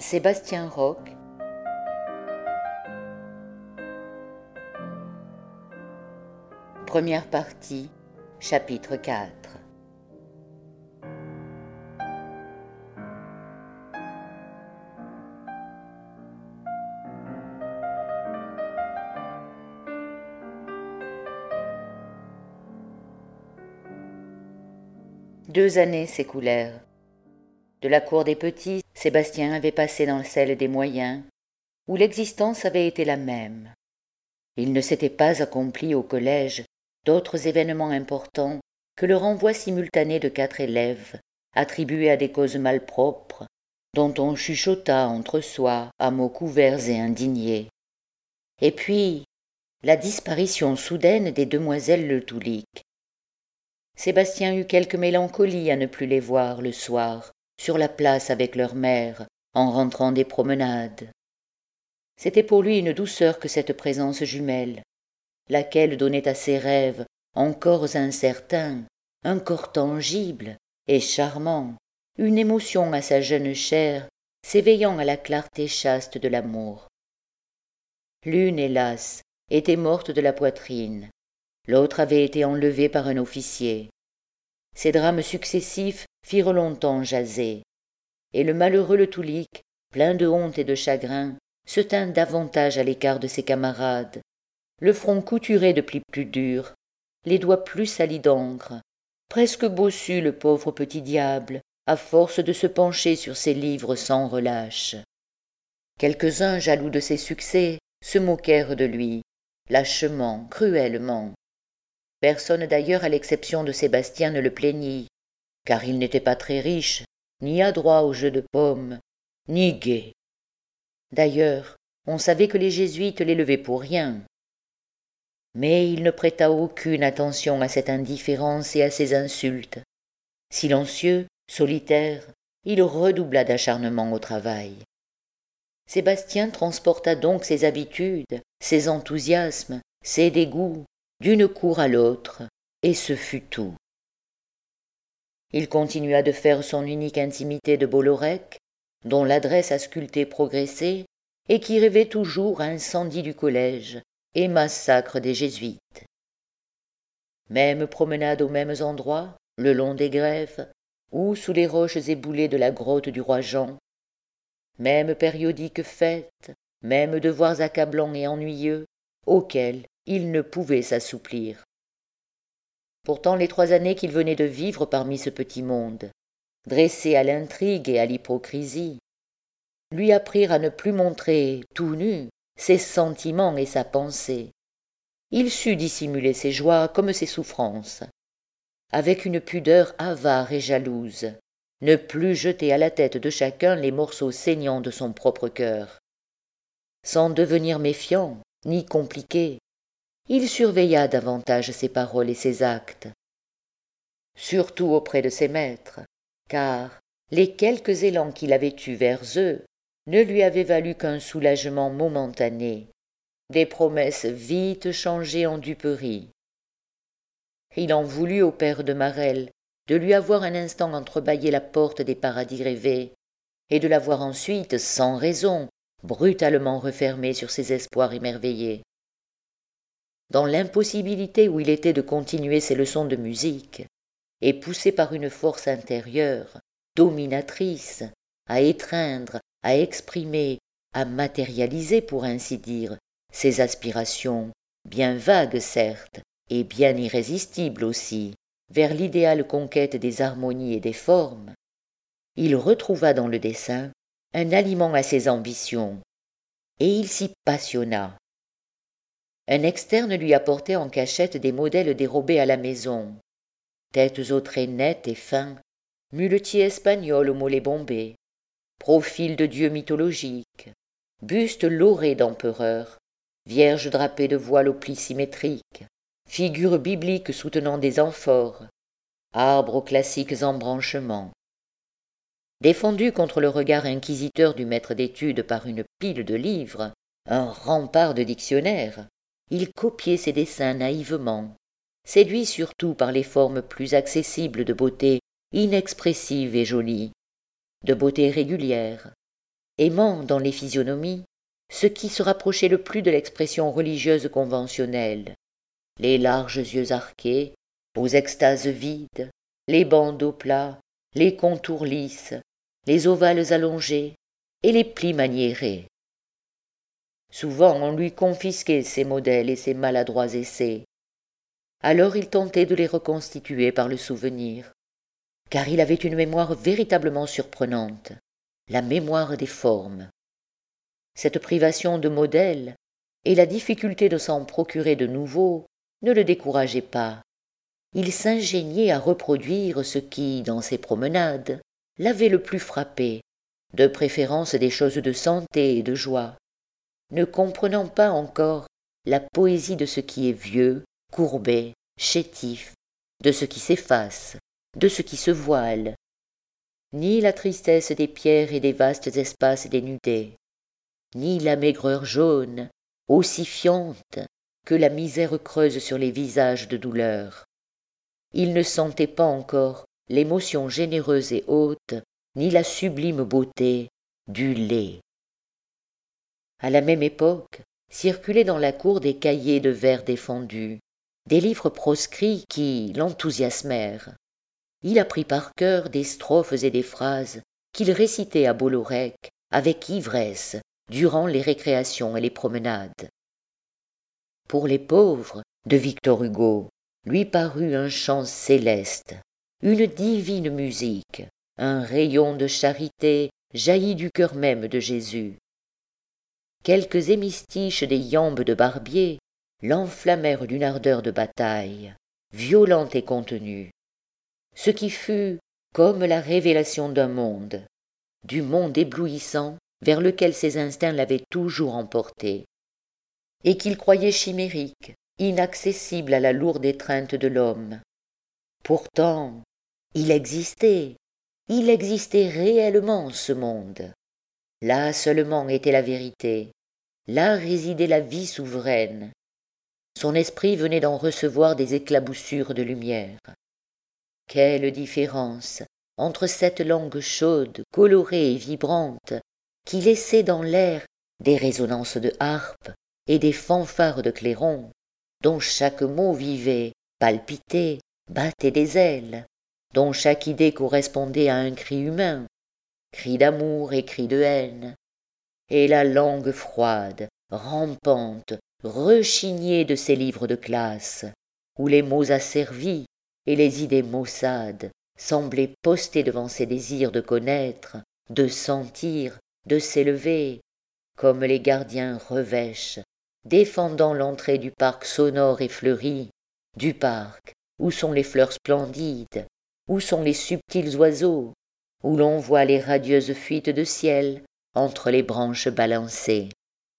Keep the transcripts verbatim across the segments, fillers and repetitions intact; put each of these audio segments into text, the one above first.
Sébastien Roch. Première partie, chapitre quatre. Deux années s'écoulèrent. De la cour des petits, Sébastien avait passé dans celle des moyens, où l'existence avait été la même. Il ne s'était pas accompli au collège d'autres événements importants que le renvoi simultané de quatre élèves, attribués à des causes malpropres, dont on chuchota entre soi à mots couverts et indignés. Et puis, la disparition soudaine des demoiselles Le Toulic. Sébastien eut quelque mélancolie à ne plus les voir le soir, sur la place avec leur mère, en rentrant des promenades. C'était pour lui une douceur que cette présence jumelle, laquelle donnait à ses rêves, encore incertains, un corps tangible et charmant, une émotion à sa jeune chair, s'éveillant à la clarté chaste de l'amour. L'une, hélas, était morte de la poitrine, l'autre avait été enlevée par un officier. Ces drames successifs firent longtemps jaser, et le malheureux Le Toulic, plein de honte et de chagrin, se tint davantage à l'écart de ses camarades, le front couturé de plis plus durs, les doigts plus salis d'encre, presque bossu le pauvre petit diable, à force de se pencher sur ses livres sans relâche. Quelques-uns, jaloux de ses succès, se moquèrent de lui, lâchement, cruellement. Personne d'ailleurs, à l'exception de Sébastien, ne le plaignit, car il n'était pas très riche, ni adroit au jeu de paume, ni gai. D'ailleurs, on savait que les jésuites l'élevaient pour rien. Mais il ne prêta aucune attention à cette indifférence et à ces insultes. Silencieux, solitaire, il redoubla d'acharnement au travail. Sébastien transporta donc ses habitudes, ses enthousiasmes, ses dégoûts, d'une cour à l'autre, et ce fut tout. Il continua de faire son unique intimité de Bollorec, dont l'adresse a sculpté progressait, et qui rêvait toujours incendie du collège et massacre des jésuites. Même promenade aux mêmes endroits, le long des grèves, ou sous les roches éboulées de la grotte du roi Jean. Même périodiques fêtes, même devoirs accablants et ennuyeux, auxquels il ne pouvait s'assouplir. Pourtant les trois années qu'il venait de vivre parmi ce petit monde, dressé à l'intrigue et à l'hypocrisie, lui apprirent à ne plus montrer, tout nu, ses sentiments et sa pensée. Il sut dissimuler ses joies comme ses souffrances, avec une pudeur avare et jalouse, ne plus jeter à la tête de chacun les morceaux saignants de son propre cœur. Sans devenir méfiant, ni compliqué, il surveilla davantage ses paroles et ses actes, surtout auprès de ses maîtres, car les quelques élans qu'il avait eus vers eux ne lui avaient valu qu'un soulagement momentané, des promesses vite changées en duperies. Il en voulut au père de Marelle de lui avoir un instant entrebâillé la porte des paradis rêvés, et de l'avoir ensuite, sans raison, brutalement refermée sur ses espoirs émerveillés. Dans l'impossibilité où il était de continuer ses leçons de musique, et poussé par une force intérieure, dominatrice, à étreindre, à exprimer, à matérialiser, pour ainsi dire, ses aspirations, bien vagues certes, et bien irrésistibles aussi, vers l'idéale conquête des harmonies et des formes, il retrouva dans le dessin un aliment à ses ambitions, et il s'y passionna. Un externe lui apportait en cachette des modèles dérobés à la maison, têtes aux traits nets et fins, muletiers espagnols aux mollets bombés, profils de dieux mythologiques, bustes laurés d'empereurs, vierges drapées de voiles aux plis symétriques, figures bibliques soutenant des amphores, arbres aux classiques embranchements. Défendu contre le regard inquisiteur du maître d'études par une pile de livres, un rempart de dictionnaires, il copiait ses dessins naïvement, séduit surtout par les formes plus accessibles de beauté inexpressive et jolie, de beauté régulière, aimant dans les physionomies ce qui se rapprochait le plus de l'expression religieuse conventionnelle, les larges yeux arqués, aux extases vides, les bandeaux plats, les contours lisses, les ovales allongés et les plis maniérés. Souvent on lui confisquait ces modèles et ces maladroits essais. Alors il tentait de les reconstituer par le souvenir, car il avait une mémoire véritablement surprenante, la mémoire des formes. Cette privation de modèles et la difficulté de s'en procurer de nouveaux ne le décourageaient pas. Il s'ingéniait à reproduire ce qui, dans ses promenades, l'avait le plus frappé, de préférence des choses de santé et de joie, ne comprenant pas encore la poésie de ce qui est vieux, courbé, chétif, de ce qui s'efface, de ce qui se voile, ni la tristesse des pierres et des vastes espaces dénudés, ni la maigreur jaune, aussi fiante que la misère creuse sur les visages de douleur. Il ne sentait pas encore l'émotion généreuse et haute, ni la sublime beauté du lait. À la même époque, circulaient dans la cour des cahiers de vers défendus, des livres proscrits qui l'enthousiasmèrent. Il apprit par cœur des strophes et des phrases qu'il récitait à Bollorec avec ivresse durant les récréations et les promenades. Pour les pauvres, de Victor Hugo, lui parut un chant céleste, une divine musique, un rayon de charité jailli du cœur même de Jésus. Quelques hémistiches des iambes de Barbier l'enflammèrent d'une ardeur de bataille, violente et contenue, ce qui fut comme la révélation d'un monde, du monde éblouissant vers lequel ses instincts l'avaient toujours emporté, et qu'il croyait chimérique, inaccessible à la lourde étreinte de l'homme. Pourtant, il existait, il existait réellement ce monde. Là seulement était la vérité, là résidait la vie souveraine. Son esprit venait d'en recevoir des éclaboussures de lumière. Quelle différence entre cette langue chaude, colorée et vibrante, qui laissait dans l'air des résonances de harpe et des fanfares de clairon, dont chaque mot vivait, palpitait, battait des ailes, dont chaque idée correspondait à un cri humain, cri d'amour et cri de haine, et la langue froide, rampante, rechignée de ces livres de classe, où les mots asservis et les idées maussades semblaient postés devant ses désirs de connaître, de sentir, de s'élever, comme les gardiens revêches, défendant l'entrée du parc sonore et fleuri, du parc où sont les fleurs splendides, où sont les subtils oiseaux, où l'on voit les radieuses fuites de ciel entre les branches balancées.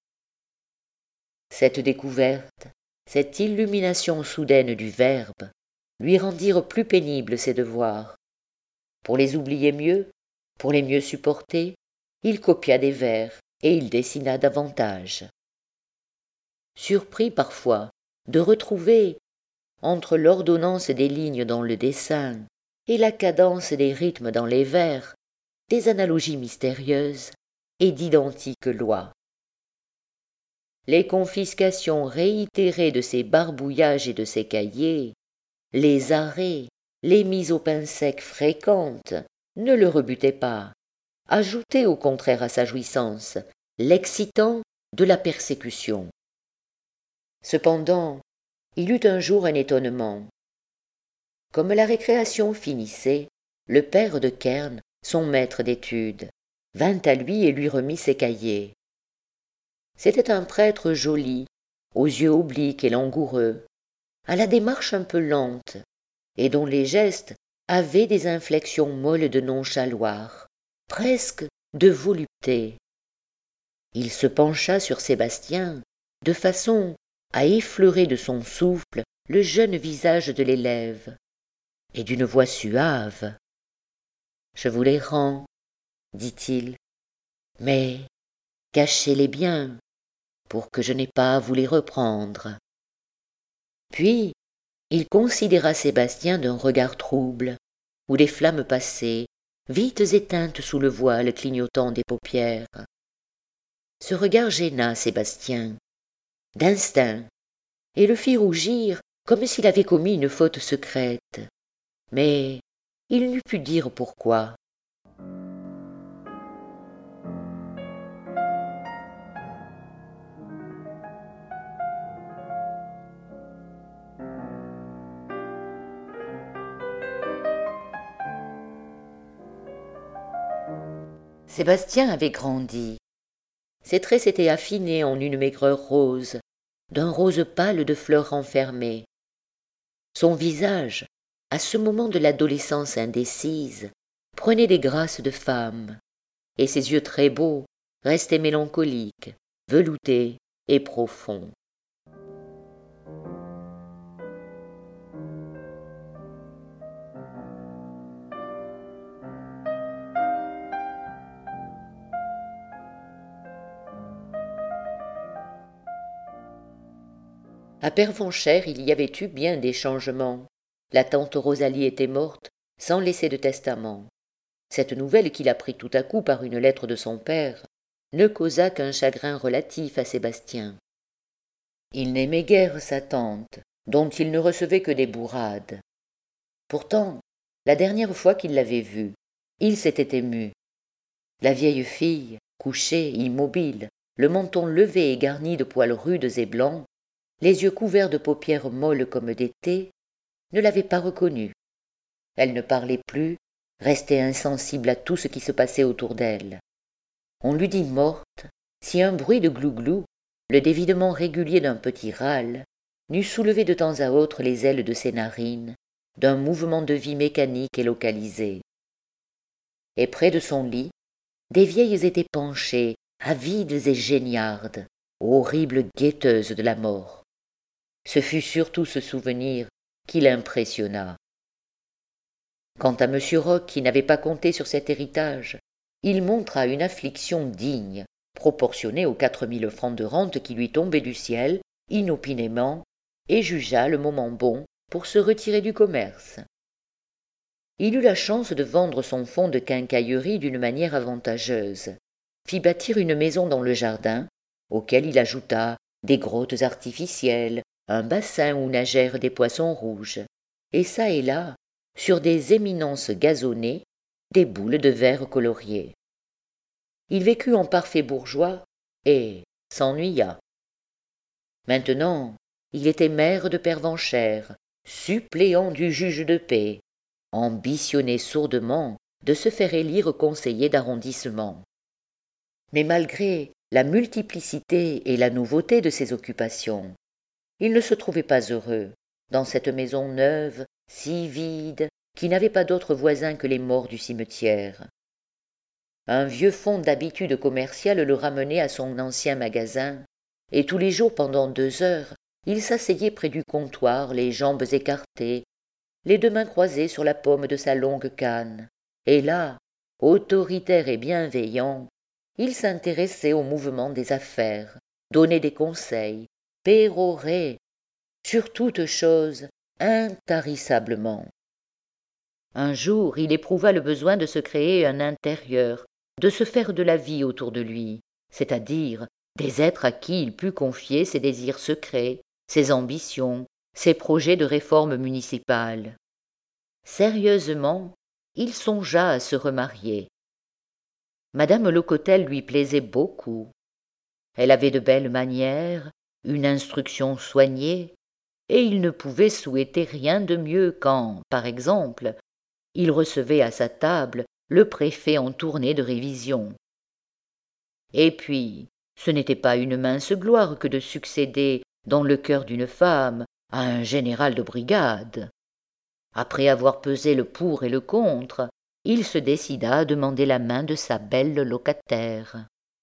Cette découverte, cette illumination soudaine du Verbe, lui rendirent plus pénibles ses devoirs. Pour les oublier mieux, pour les mieux supporter, il copia des vers et il dessina davantage. Surpris parfois de retrouver, entre l'ordonnance des lignes dans le dessin et la cadence des rythmes dans les vers, des analogies mystérieuses et d'identiques lois. Les confiscations réitérées de ses barbouillages et de ses cahiers, les arrêts, les mises au pain sec fréquentes ne le rebutaient pas, ajoutaient au contraire à sa jouissance, l'excitant de la persécution. Cependant, il eut un jour un étonnement. Comme la récréation finissait, le père de Kern, son maître d'études, vint à lui et lui remit ses cahiers. C'était un prêtre joli, aux yeux obliques et langoureux, à la démarche un peu lente, et dont les gestes avaient des inflexions molles de nonchaloir, presque de volupté. Il se pencha sur Sébastien, de façon à effleurer de son souffle le jeune visage de l'élève, et d'une voix suave. « Je vous les rends, dit-il, mais cachez-les bien, pour que je n'aie pas à vous les reprendre. » Puis il considéra Sébastien d'un regard trouble, où des flammes passaient, vite éteintes sous le voile clignotant des paupières. Ce regard gêna Sébastien, d'instinct, et le fit rougir comme s'il avait commis une faute secrète. Mais il n'eût pu dire pourquoi. Sébastien avait grandi. Ses traits s'étaient affinés en une maigreur rose, d'un rose pâle de fleurs renfermées. Son visage, à ce moment de l'adolescence indécise, prenait des grâces de femme, et ses yeux très beaux restaient mélancoliques, veloutés et profonds. À Pervenchères, il y avait eu bien des changements. La tante Rosalie était morte, sans laisser de testament. Cette nouvelle qu'il apprit tout à coup par une lettre de son père ne causa qu'un chagrin relatif à Sébastien. Il n'aimait guère sa tante, dont il ne recevait que des bourrades. Pourtant, la dernière fois qu'il l'avait vue, il s'était ému. La vieille fille, couchée, immobile, le menton levé et garni de poils rudes et blancs, les yeux couverts de paupières molles comme d'été, ne l'avait pas reconnue. Elle ne parlait plus, restait insensible à tout ce qui se passait autour d'elle. On l'eût dit morte, si un bruit de glouglou, le dévidement régulier d'un petit râle, n'eût soulevé de temps à autre les ailes de ses narines, d'un mouvement de vie mécanique et localisé. Et près de son lit, des vieilles étaient penchées, avides et géniardes, horribles guetteuses de la mort. Ce fut surtout ce souvenir qui l'impressionna. Quant à M. Roch, qui n'avait pas compté sur cet héritage, il montra une affliction digne, proportionnée aux quatre mille francs de rente qui lui tombaient du ciel, inopinément, et jugea le moment bon pour se retirer du commerce. Il eut la chance de vendre son fonds de quincaillerie d'une manière avantageuse, fit bâtir une maison dans le jardin, auquel il ajouta des grottes artificielles, un bassin où nagèrent des poissons rouges, et çà et là, sur des éminences gazonnées, des boules de verre coloriées. Il vécut en parfait bourgeois et s'ennuya. Maintenant, il était maire de Pervenchères, suppléant du juge de paix, ambitionné sourdement de se faire élire conseiller d'arrondissement. Mais malgré la multiplicité et la nouveauté de ses occupations, il ne se trouvait pas heureux, dans cette maison neuve, si vide, qui n'avait pas d'autres voisins que les morts du cimetière. Un vieux fonds d'habitude commerciale le ramenait à son ancien magasin, et tous les jours pendant deux heures, il s'asseyait près du comptoir, les jambes écartées, les deux mains croisées sur la paume de sa longue canne, et là, autoritaire et bienveillant, il s'intéressait au mouvement des affaires, donnait des conseils, pérorait, sur toute chose, intarissablement. Un jour, il éprouva le besoin de se créer un intérieur, de se faire de la vie autour de lui, c'est-à-dire des êtres à qui il put confier ses désirs secrets, ses ambitions, ses projets de réforme municipale. Sérieusement, il songea à se remarier. Madame Locotel lui plaisait beaucoup. Elle avait de belles manières, une instruction soignée, et il ne pouvait souhaiter rien de mieux quand, par exemple, il recevait à sa table le préfet en tournée de révision. Et puis, ce n'était pas une mince gloire que de succéder, dans le cœur d'une femme, à un général de brigade. Après avoir pesé le pour et le contre, il se décida à demander la main de sa belle locataire.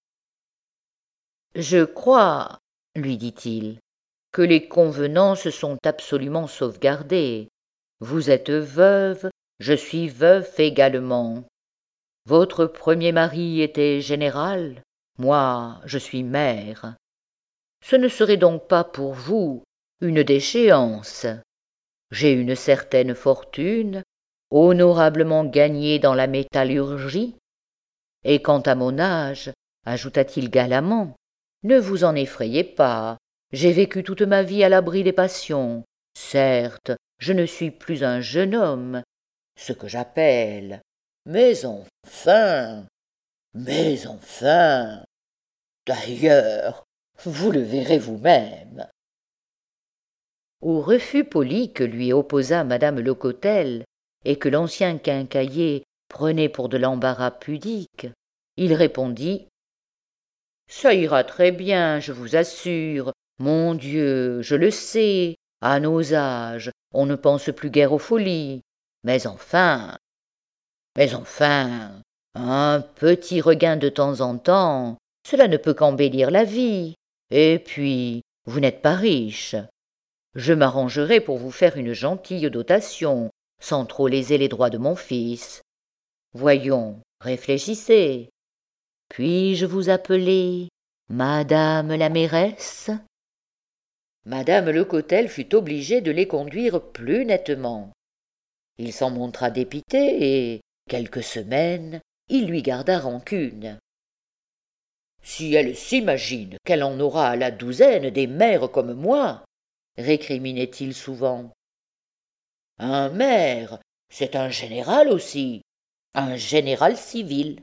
« Je crois, lui dit-il, que les convenances sont absolument sauvegardées. Vous êtes veuve, je suis veuf également. Votre premier mari était général, moi je suis maire. Ce ne serait donc pas pour vous une déchéance. J'ai une certaine fortune, honorablement gagné dans la métallurgie. Et quant à mon âge, ajouta-t-il galamment, ne vous en effrayez pas, j'ai vécu toute ma vie à l'abri des passions. Certes, je ne suis plus un jeune homme, ce que j'appelle, mais enfin, mais enfin, d'ailleurs, vous le verrez vous-même. Au refus poli que lui opposa madame Lecotel, et que l'ancien quincaillier prenait pour de l'embarras pudique, il répondit « Ça ira très bien, je vous assure. Mon Dieu, je le sais, à nos âges, on ne pense plus guère aux folies. Mais enfin, mais enfin, un petit regain de temps en temps, cela ne peut qu'embellir la vie. Et puis, vous n'êtes pas riche. Je m'arrangerai pour vous faire une gentille dotation, sans trop léser les droits de mon fils. Voyons, réfléchissez. Puis-je vous appeler Madame la mairesse ?» Madame Lecotel fut obligée de les conduire plus nettement. Il s'en montra dépité et, quelques semaines, il lui garda rancune. « Si elle s'imagine qu'elle en aura à la douzaine des maires comme moi, récriminait-il souvent. Un maire, c'est un général aussi, un général civil.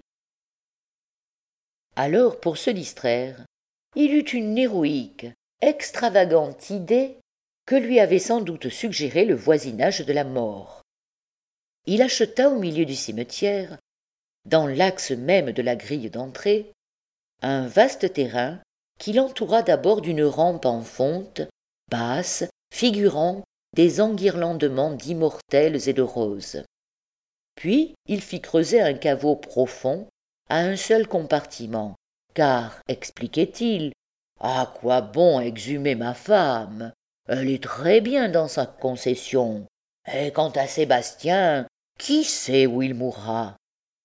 Alors, pour se distraire, il eut une héroïque, extravagante idée que lui avait sans doute suggéré le voisinage de la mort. Il acheta au milieu du cimetière, dans l'axe même de la grille d'entrée, un vaste terrain qu'il entoura d'abord d'une rampe en fonte, basse, figurant des enguirlandements d'immortelles et de roses. Puis il fit creuser un caveau profond à un seul compartiment, car, expliquait-il, à quoi bon exhumer ma femme? Elle est très bien dans sa concession. Et quant à Sébastien, qui sait où il mourra?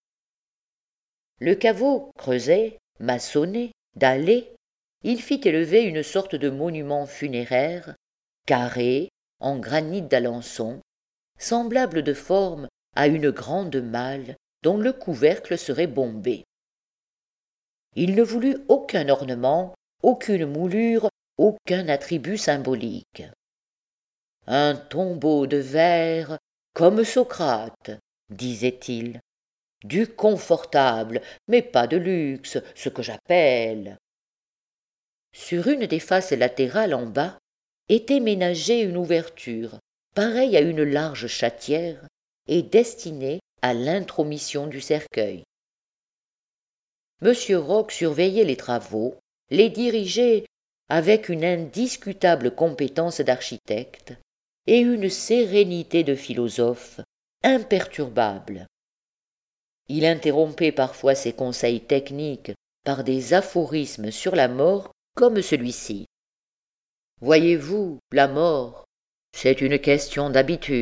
Le caveau creusé, maçonné, dallé, il fit élever une sorte de monument funéraire, carré, en granit d'Alençon, semblable de forme à une grande malle dont le couvercle serait bombé. Il ne voulut aucun ornement, aucune moulure, aucun attribut symbolique. Un tombeau de verre comme Socrate, disait-il, du confortable, mais pas de luxe, ce que j'appelle. Sur une des faces latérales en bas était ménagée une ouverture, pareille à une large chatière, et destinée à l'intromission du cercueil. Monsieur Roch surveillait les travaux, les dirigeait avec une indiscutable compétence d'architecte et une sérénité de philosophe imperturbable. Il interrompait parfois ses conseils techniques par des aphorismes sur la mort comme celui-ci. « Voyez-vous, la mort, c'est une question d'habitude. »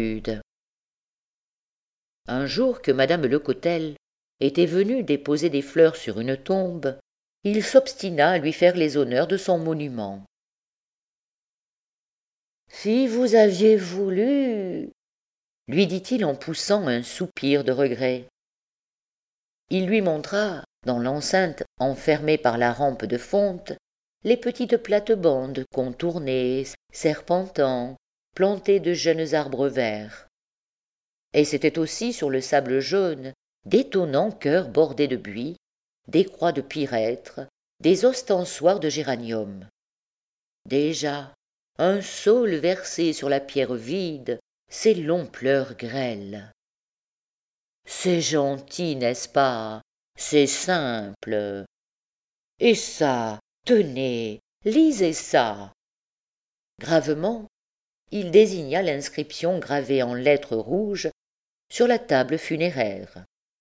Un jour que madame Lecotel était venue déposer des fleurs sur une tombe, il s'obstina à lui faire les honneurs de son monument. « Si vous aviez voulu, » lui dit-il en poussant un soupir de regret. Il lui montra, dans l'enceinte enfermée par la rampe de fonte, les petites plates-bandes contournées, serpentant, plantées de jeunes arbres verts. Et c'était aussi sur le sable jaune d'étonnants cœurs bordés de buis, des croix de pyrètre, des ostensoirs de géranium. Déjà, un saule versé sur la pierre vide, ses longs pleurs grêles. C'est gentil, n'est-ce pas? C'est simple. Et ça, tenez, lisez ça. Gravement, il désigna l'inscription gravée en lettres rouges sur la table funéraire.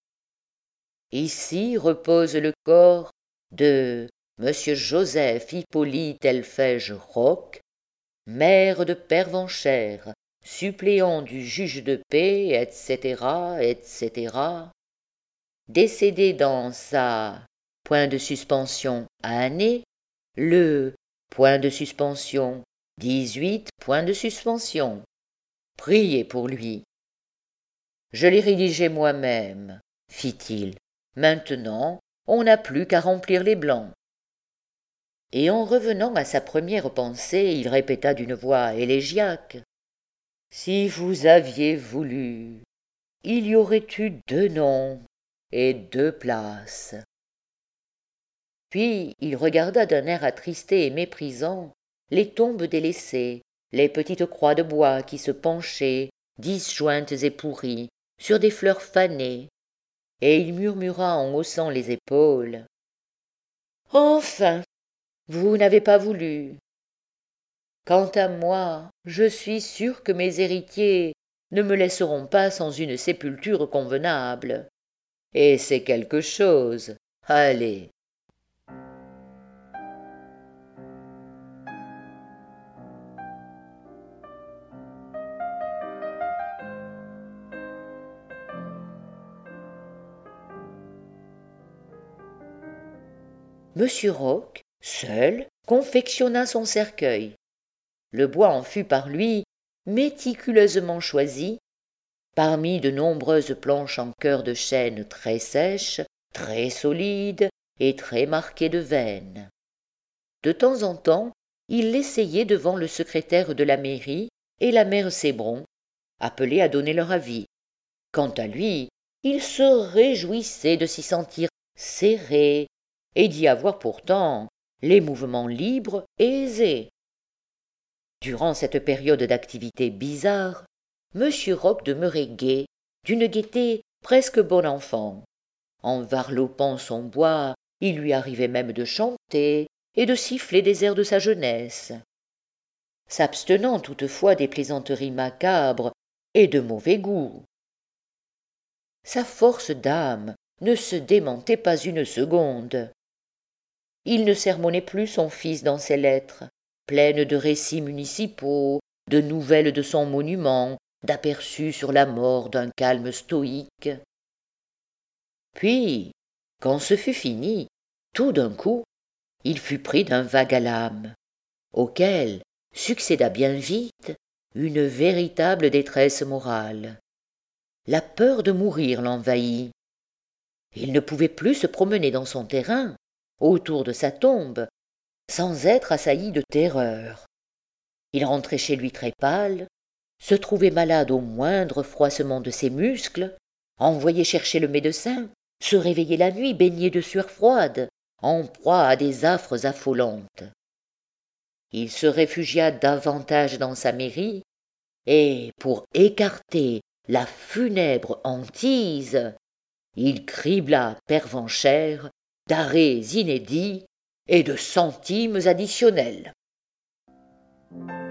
Ici repose le corps de Monsieur Joseph Hippolyte Elphège Roch, maire de Pervenchères, suppléant du juge de paix, et cetera, et cetera, décédé dans sa point de suspension année, le point de suspension dix-huit point de suspension. Priez pour lui. Je l'ai rédigé moi-même, fit-il. Maintenant, on n'a plus qu'à remplir les blancs. Et en revenant à sa première pensée, il répéta d'une voix élégiaque. Si vous aviez voulu, il y aurait eu deux noms et deux places. Puis il regarda d'un air attristé et méprisant les tombes délaissées, les petites croix de bois qui se penchaient, disjointes et pourries, sur des fleurs fanées, et il murmura en haussant les épaules. Enfin, vous n'avez pas voulu. Quant à moi, je suis sûr que mes héritiers ne me laisseront pas sans une sépulture convenable. Et c'est quelque chose. Allez. Monsieur Roch, seul, confectionna son cercueil. Le bois en fut par lui méticuleusement choisi, parmi de nombreuses planches en cœur de chêne très sèches, très solides et très marquées de veines. De temps en temps, il l'essayait devant le secrétaire de la mairie et la mère Cébron, appelés à donner leur avis. Quant à lui, il se réjouissait de s'y sentir serré et d'y avoir pourtant les mouvements libres et aisés. Durant cette période d'activité bizarre, M. Roch demeurait gai, d'une gaieté presque bon enfant. En varlopant son bois, il lui arrivait même de chanter et de siffler des airs de sa jeunesse. S'abstenant toutefois des plaisanteries macabres et de mauvais goût. Sa force d'âme ne se démentait pas une seconde. Il ne sermonnait plus son fils dans ses lettres, pleines de récits municipaux, de nouvelles de son monument, d'aperçus sur la mort d'un calme stoïque. Puis, quand ce fut fini, tout d'un coup, il fut pris d'un vague à l'âme, auquel succéda bien vite une véritable détresse morale. La peur de mourir l'envahit. Il ne pouvait plus se promener dans son terrain, autour de sa tombe, sans être assailli de terreur. Il rentrait chez lui très pâle, se trouvait malade au moindre froissement de ses muscles, envoyait chercher le médecin, se réveillait la nuit baigné de sueur froide, en proie à des affres affolantes. Il se réfugia davantage dans sa mairie, et, pour écarter la funèbre hantise, il cribla Pervenchère d'arrêts inédits et de centimes additionnels.